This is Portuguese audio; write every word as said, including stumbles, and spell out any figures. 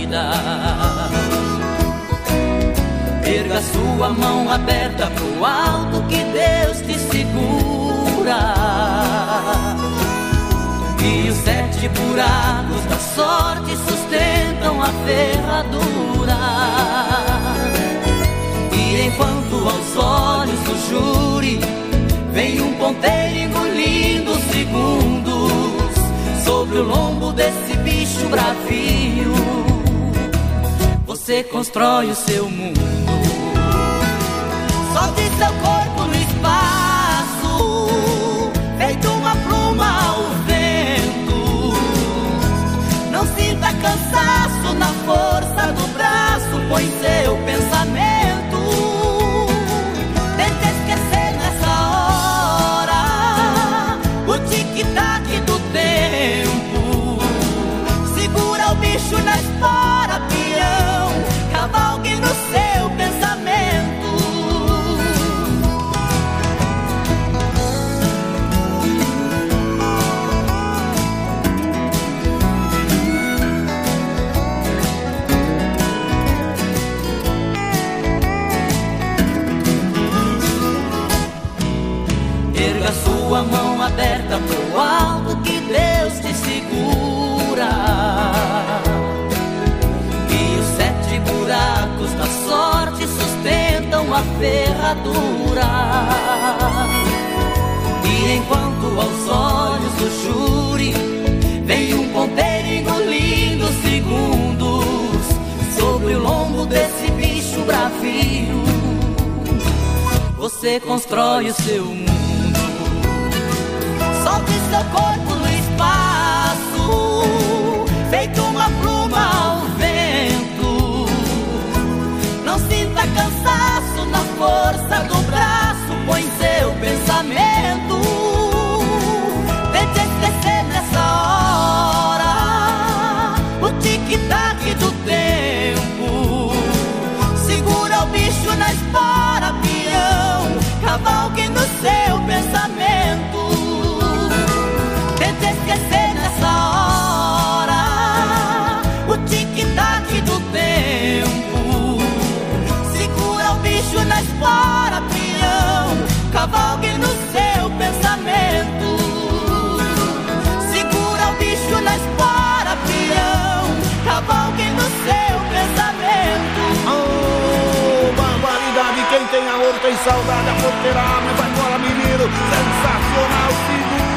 vida. Erga sua mão aberta pro alto que Deus te segura. E os sete buracos da sorte sustentam a ferradura. E enquanto aos olhos do júri vem um ponteiro engolindo segundos sobre o lombo desse bicho bravio, você constrói o seu mundo. Solte seu corpo no espaço, feito uma pluma ao vento. Não sinta cansaço na força do braço, põe seu pensamento. Tente esquecer nessa hora o tic-tac do tempo. Segura o bicho na espora, peão, cavalgue no seu pensamento. Erga sua mão aberta pro alto que Deus te segura. E os sete buracos da sorte sustentam a ferradura. E enquanto aos olhos do júri vem um ponteiro engolindo segundos sobre o lombo desse bicho bravio, você constrói o seu mundo. Solte seu corpo no espaço, feito uma pluma ao vento. Não sinta cansaço na força do braço, põe seu pensamento. Tente esquecer nessa hora o tic-tac do tempo. Segura o bicho na espora, peão, cavalgue no seu pensamento. Tente esquecer nessa hora o tic-tac do tempo. Segura o bicho na espora, peão, cavalgue no seu pensamento. Segura o bicho na espora, peão, cavalgue no seu pensamento. Oh, barbaridade, quem tem amor tem saudade. A porteira abre, vai embora menino, sensacional, segura.